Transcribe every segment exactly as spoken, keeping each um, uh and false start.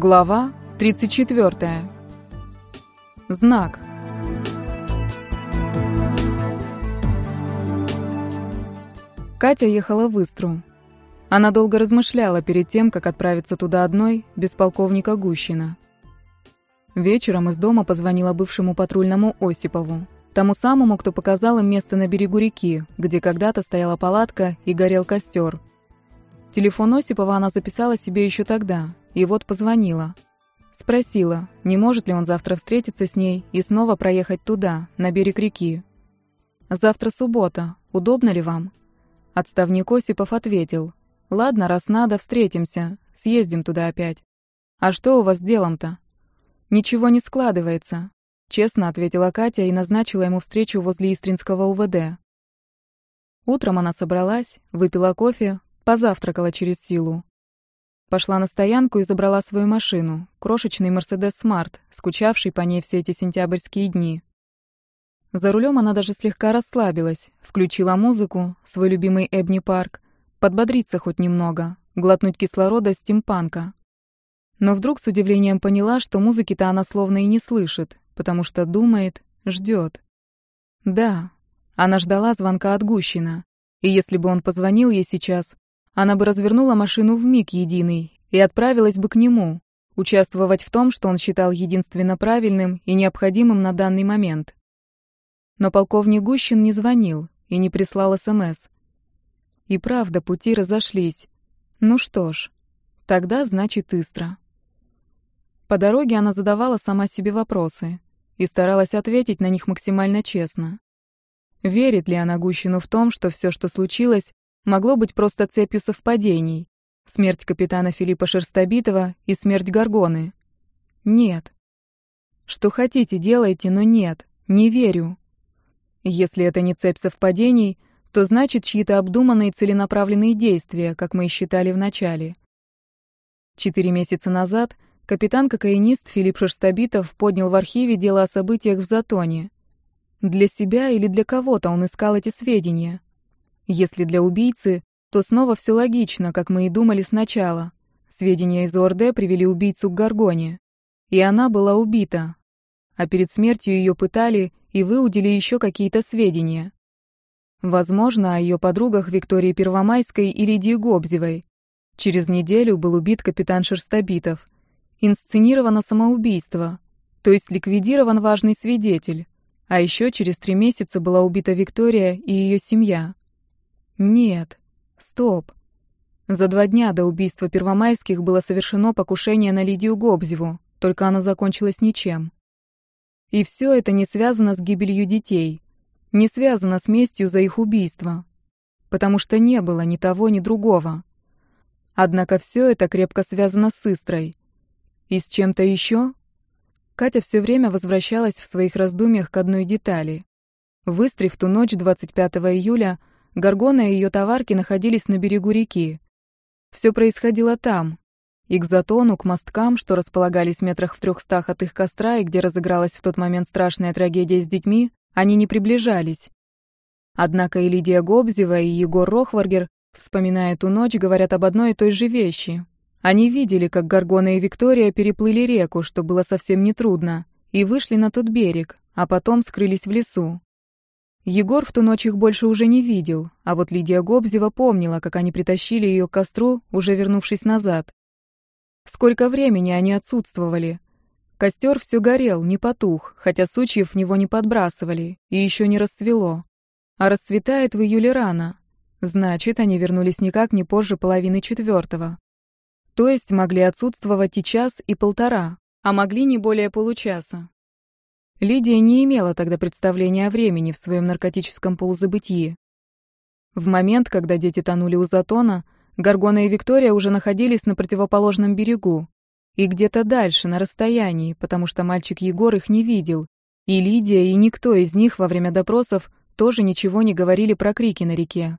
Глава тридцать четвёртая. Знак. Катя ехала в Истру. Она долго размышляла перед тем, как отправиться туда одной, без полковника Гущина. Вечером из дома позвонила бывшему патрульному Осипову, тому самому, кто показал им место на берегу реки, где когда-то стояла палатка и горел костер. Телефон Осипова она записала себе еще тогда, и вот позвонила. Спросила, не может ли он завтра встретиться с ней и снова проехать туда, на берег реки. «Завтра суббота. Удобно ли вам?» Отставник Осипов ответил: «Ладно, раз надо, встретимся. Съездим туда опять». «А что у вас с делом-то?» «Ничего не складывается», — честно ответила Катя и назначила ему встречу возле Истринского УВД. Утром она собралась, выпила кофе, позавтракала через силу. Пошла на стоянку и забрала свою машину, крошечный Мерседес Смарт, скучавший по ней все эти сентябрьские дни. За рулем она даже слегка расслабилась, включила музыку, свой любимый Эбни Парк, подбодриться хоть немного, глотнуть кислорода стимпанка. Но вдруг с удивлением поняла, что музыки-то она словно и не слышит, потому что думает, ждет. Да, она ждала звонка от Гущина, и если бы он позвонил ей сейчас, она бы развернула машину вмиг единый и отправилась бы к нему, участвовать в том, что он считал единственно правильным и необходимым на данный момент. Но полковник Гущин не звонил и не прислал СМС. И правда, пути разошлись. Ну что ж, тогда значит Истра. По дороге она задавала сама себе вопросы и старалась ответить на них максимально честно. Верит ли она Гущину в том, что все, что случилось, могло быть просто цепью совпадений? Смерть капитана Филиппа Шерстобитова и смерть Горгоны? Нет. Что хотите, делайте, но нет, не верю. Если это не цепь совпадений, то значит чьи-то обдуманные целенаправленные действия, как мы и считали вначале. Четыре месяца назад капитан-кокаинист Филипп Шерстобитов поднял в архиве дело о событиях в Затоне. Для себя или для кого-то он искал эти сведения. Если для убийцы, то снова все логично, как мы и думали сначала. Сведения из ОРД привели убийцу к Горгоне. И она была убита. А перед смертью ее пытали и выудили еще какие-то сведения. Возможно, о ее подругах Виктории Первомайской и Лидии Гобзевой. Через неделю был убит капитан Шерстобитов. Инсценировано самоубийство, то есть ликвидирован важный свидетель. А еще через три месяца была убита Виктория и ее семья. Нет, стоп. За два дня до убийства Первомайских было совершено покушение на Лидию Гобзеву, только оно закончилось ничем. И все это не связано с гибелью детей, не связано с местью за их убийство, потому что не было ни того, ни другого. Однако все это крепко связано с Истрой. И с чем-то еще? Катя все время возвращалась в своих раздумьях к одной детали. В Истре в ту ночь двадцать пятого июля Горгона и ее товарки находились на берегу реки. Все происходило там. И к Затону, к мосткам, что располагались метрах в трехстах от их костра и где разыгралась в тот момент страшная трагедия с детьми, они не приближались. Однако и Лидия Гобзева, и Егор Рохваргер, вспоминая ту ночь, говорят об одной и той же вещи. Они видели, как Горгона и Виктория переплыли реку, что было совсем нетрудно, и вышли на тот берег, а потом скрылись в лесу. Егор в ту ночь их больше уже не видел, а вот Лидия Гобзева помнила, как они притащили ее к костру, уже вернувшись назад. Сколько времени они отсутствовали. Костер все горел, не потух, хотя сучьев в него не подбрасывали, и еще не расцвело. А расцветает в июле рано. Значит, они вернулись никак не позже половины четвертого. То есть могли отсутствовать и час, и полтора, а могли не более получаса. Лидия не имела тогда представления о времени в своем наркотическом полузабытии. В момент, когда дети тонули у Затона, Горгона и Виктория уже находились на противоположном берегу. И где-то дальше, на расстоянии, потому что мальчик Егор их не видел. И Лидия, и никто из них во время допросов тоже ничего не говорили про крики на реке.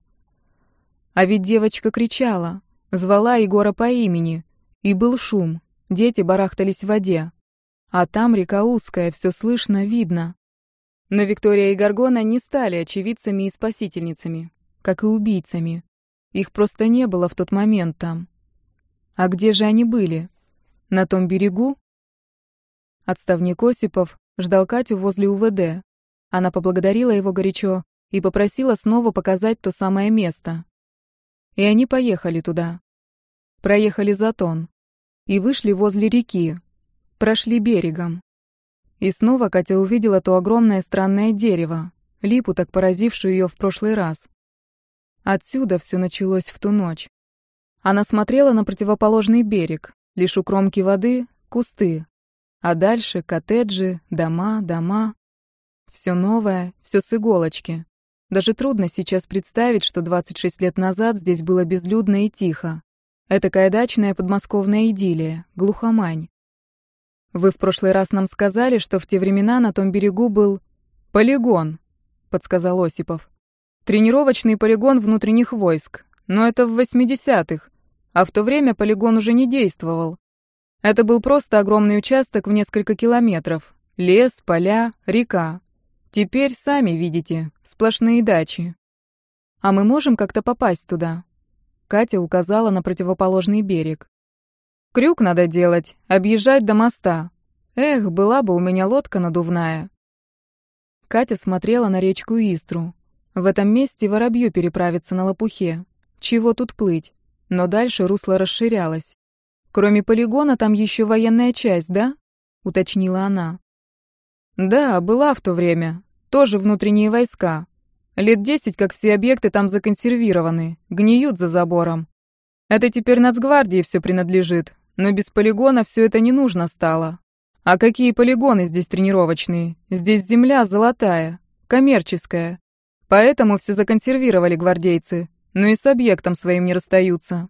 А ведь девочка кричала, звала Егора по имени. И был шум, дети барахтались в воде. А там река узкая, все слышно, видно. Но Виктория и Горгона не стали очевидцами и спасительницами, как и убийцами. Их просто не было в тот момент там. А где же они были? На том берегу?» Отставник Осипов ждал Катю возле УВД. Она поблагодарила его горячо и попросила снова показать то самое место. И они поехали туда. Проехали Затон. И вышли возле реки. Прошли берегом. И снова Катя увидела то огромное странное дерево, липу, так поразившую ее в прошлый раз. Отсюда все началось в ту ночь. Она смотрела на противоположный берег, лишь у кромки воды — кусты. А дальше коттеджи, дома, дома. Все новое, все с иголочки. Даже трудно сейчас представить, что двадцать шесть лет назад здесь было безлюдно и тихо. Этакая дачная подмосковная идиллия, глухомань. «Вы в прошлый раз нам сказали, что в те времена на том берегу был полигон», — подсказал Осипов. «Тренировочный полигон внутренних войск. Но это в восьмидесятых, а в то время полигон уже не действовал. Это был просто огромный участок в несколько километров. Лес, поля, река. Теперь, сами видите, сплошные дачи. А мы можем как-то попасть туда?» Катя указала на противоположный берег. «Крюк надо делать, объезжать до моста. Эх, была бы у меня лодка надувная». Катя смотрела на речку Истру. В этом месте воробью переправиться на лопухе. Чего тут плыть? Но дальше русло расширялось. «Кроме полигона там еще военная часть, да?» — уточнила она. «Да, была в то время. Тоже внутренние войска. Лет десять, как все объекты там законсервированы, гниют за забором. Это теперь Нацгвардии все принадлежит, но без полигона все это не нужно стало. А какие полигоны здесь тренировочные? Здесь земля золотая, коммерческая. Поэтому все законсервировали гвардейцы, но и с объектом своим не расстаются».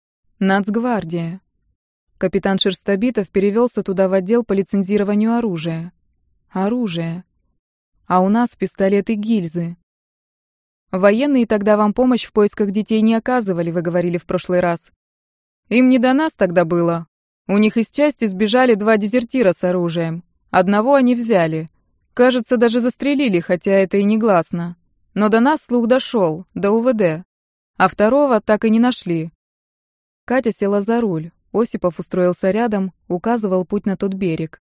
Нацгвардия. Капитан Шерстобитов перевелся туда в отдел по лицензированию оружия. Оружие. А у нас пистолеты гильзы. Военные тогда вам помощь в поисках детей не оказывали, вы говорили в прошлый раз. Им не до нас тогда было. У них из части сбежали два дезертира с оружием. Одного они взяли. Кажется, даже застрелили, хотя это и не гласно. Но до нас слух дошел, до УВД. А второго так и не нашли. Катя села за руль. Осипов устроился рядом, указывал путь на тот берег.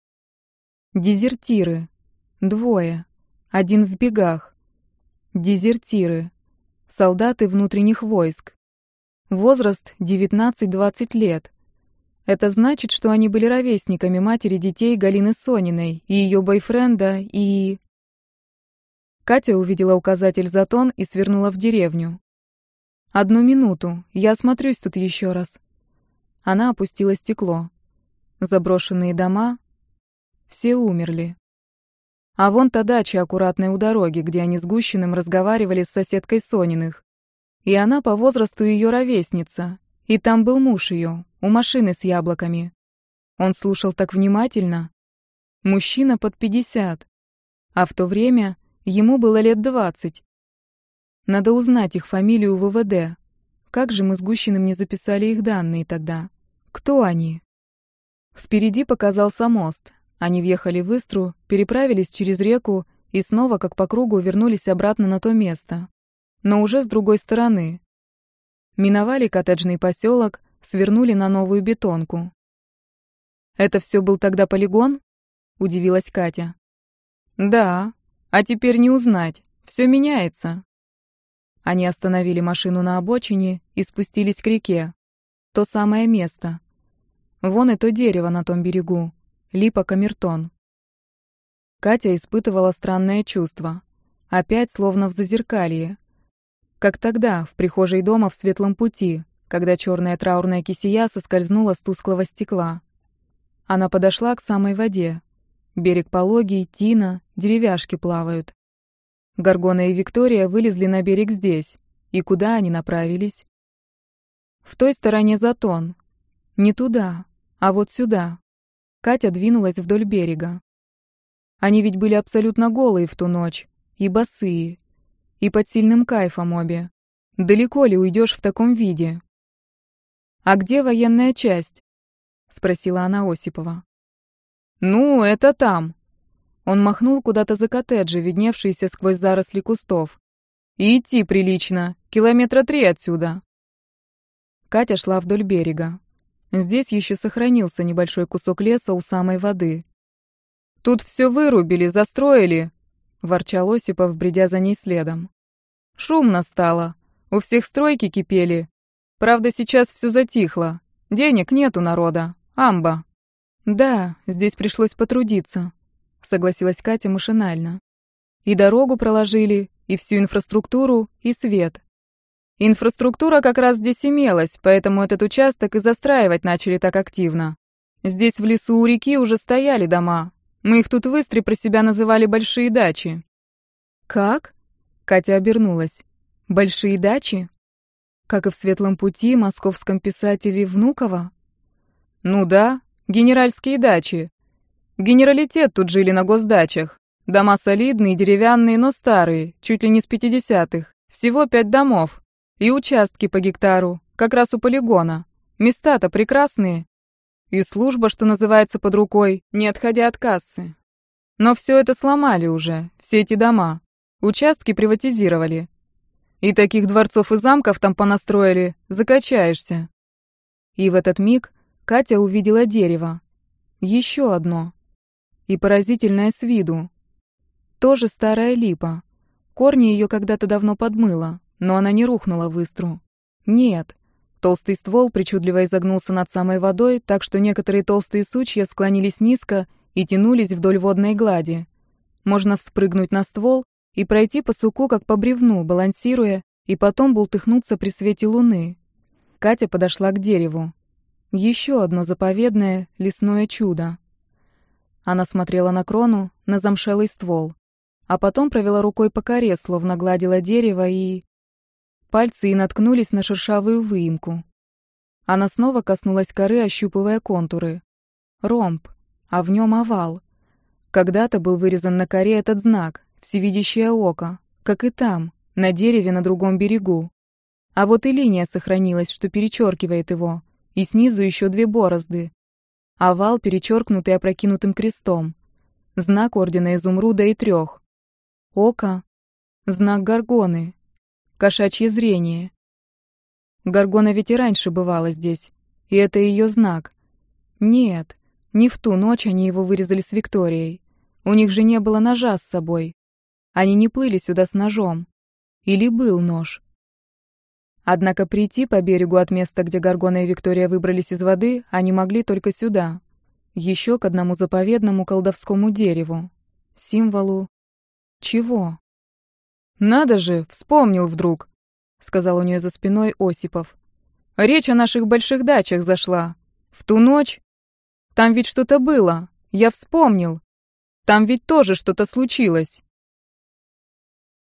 Дезертиры. Двое. Один в бегах. Дезертиры. Солдаты внутренних войск. Возраст девятнадцать-двадцать лет. Это значит, что они были ровесниками матери детей Галины Сониной и ее бойфренда, и... Катя увидела указатель «Затон» и свернула в деревню. «Одну минуту, я осмотрюсь тут еще раз». Она опустила стекло. Заброшенные дома. Все умерли. А вон та дача аккуратная у дороги, где они с Гущиным разговаривали с соседкой Сониных. И она по возрасту ее ровесница. И там был муж ее, у машины с яблоками. Он слушал так внимательно. Мужчина под пятьдесят. А в то время ему было лет двадцать. Надо узнать их фамилию в УВД. Как же мы с Гущиным не записали их данные тогда? Кто они? Впереди показался мост. Они въехали в Истру, переправились через реку и снова, как по кругу, вернулись обратно на то место. Но уже с другой стороны. Миновали коттеджный поселок, свернули на новую бетонку. «Это все был тогда полигон?» — удивилась Катя. «Да, а теперь не узнать. Все меняется». Они остановили машину на обочине и спустились к реке. То самое место. Вон и то дерево на том берегу. Липа-камертон. Катя испытывала странное чувство. Опять словно в зазеркалье. Как тогда, в прихожей дома в Светлом пути, когда черная траурная кисея соскользнула с тусклого стекла. Она подошла к самой воде. Берег пологий, тина, деревяшки плавают. Горгона и Виктория вылезли на берег здесь. И куда они направились? В той стороне Затон. Не туда, а вот сюда. Катя двинулась вдоль берега. Они ведь были абсолютно голые в ту ночь. И босые. И под сильным кайфом обе. Далеко ли уйдешь в таком виде? «А где военная часть?» — спросила она Осипова. «Ну, это там». Он махнул куда-то за коттеджи, видневшиеся сквозь заросли кустов. «И идти прилично. Километра три отсюда». Катя шла вдоль берега. Здесь еще сохранился небольшой кусок леса у самой воды. «Тут все вырубили, застроили», — ворчал Осипов, бредя за ней следом. «Шумно стало. У всех стройки кипели. Правда, сейчас все затихло. Денег нет у народа. Амба». «Да, здесь пришлось потрудиться», — согласилась Катя машинально. «И дорогу проложили, и всю инфраструктуру, и свет. Инфраструктура как раз здесь имелась, поэтому этот участок и застраивать начали так активно. Здесь в лесу у реки уже стояли дома. Мы их тут в Истре про себя называли большие дачи». «Как?» — Катя обернулась. «Большие дачи? Как и в «Светлом пути», московском писателе Внуково?» «Ну да, генеральские дачи. Генералитет тут жили на госдачах. Дома солидные, деревянные, но старые, чуть ли не с пятидесятых. Всего пять домов. И участки по гектару, как раз у полигона. Места-то прекрасные. И служба, что называется, под рукой, не отходя от кассы. Но все это сломали уже, все эти дома. Участки приватизировали. И таких дворцов и замков там понастроили, закачаешься». И в этот миг Катя увидела дерево. Еще одно. И поразительное с виду. Тоже старая липа. Корни ее когда-то давно подмыло, но она не рухнула в Истру. Нет. Толстый ствол причудливо изогнулся над самой водой, так что некоторые толстые сучья склонились низко и тянулись вдоль водной глади. Можно вспрыгнуть на ствол и пройти по суку, как по бревну, балансируя, и потом бултыхнуться при свете луны. Катя подошла к дереву. Еще одно заповедное лесное чудо. Она смотрела на крону, на замшелый ствол, а потом провела рукой по коре, словно гладила дерево, и... Пальцы и наткнулись на шершавую выемку. Она снова коснулась коры, ощупывая контуры. Ромб, а в нем овал. Когда-то был вырезан на коре этот знак, всевидящее око, как и там, на дереве на другом берегу. А вот и линия сохранилась, что перечеркивает его, и снизу еще две борозды. Овал, перечеркнутый опрокинутым крестом. Знак ордена Изумруда и трех. Око. Знак Горгоны. Кошачье зрение. Горгона ведь и раньше бывала здесь, и это ее знак. Нет, не в ту ночь они его вырезали с Викторией. У них же не было ножа с собой. Они не плыли сюда с ножом. Или был нож. Однако прийти по берегу от места, где Горгона и Виктория выбрались из воды, они могли только сюда. Еще к одному заповедному колдовскому дереву. Символу... чего? «Надо же, вспомнил вдруг», — сказал у нее за спиной Осипов. «Речь о наших больших дачах зашла. В ту ночь? Там ведь что-то было. Я вспомнил. Там ведь тоже что-то случилось».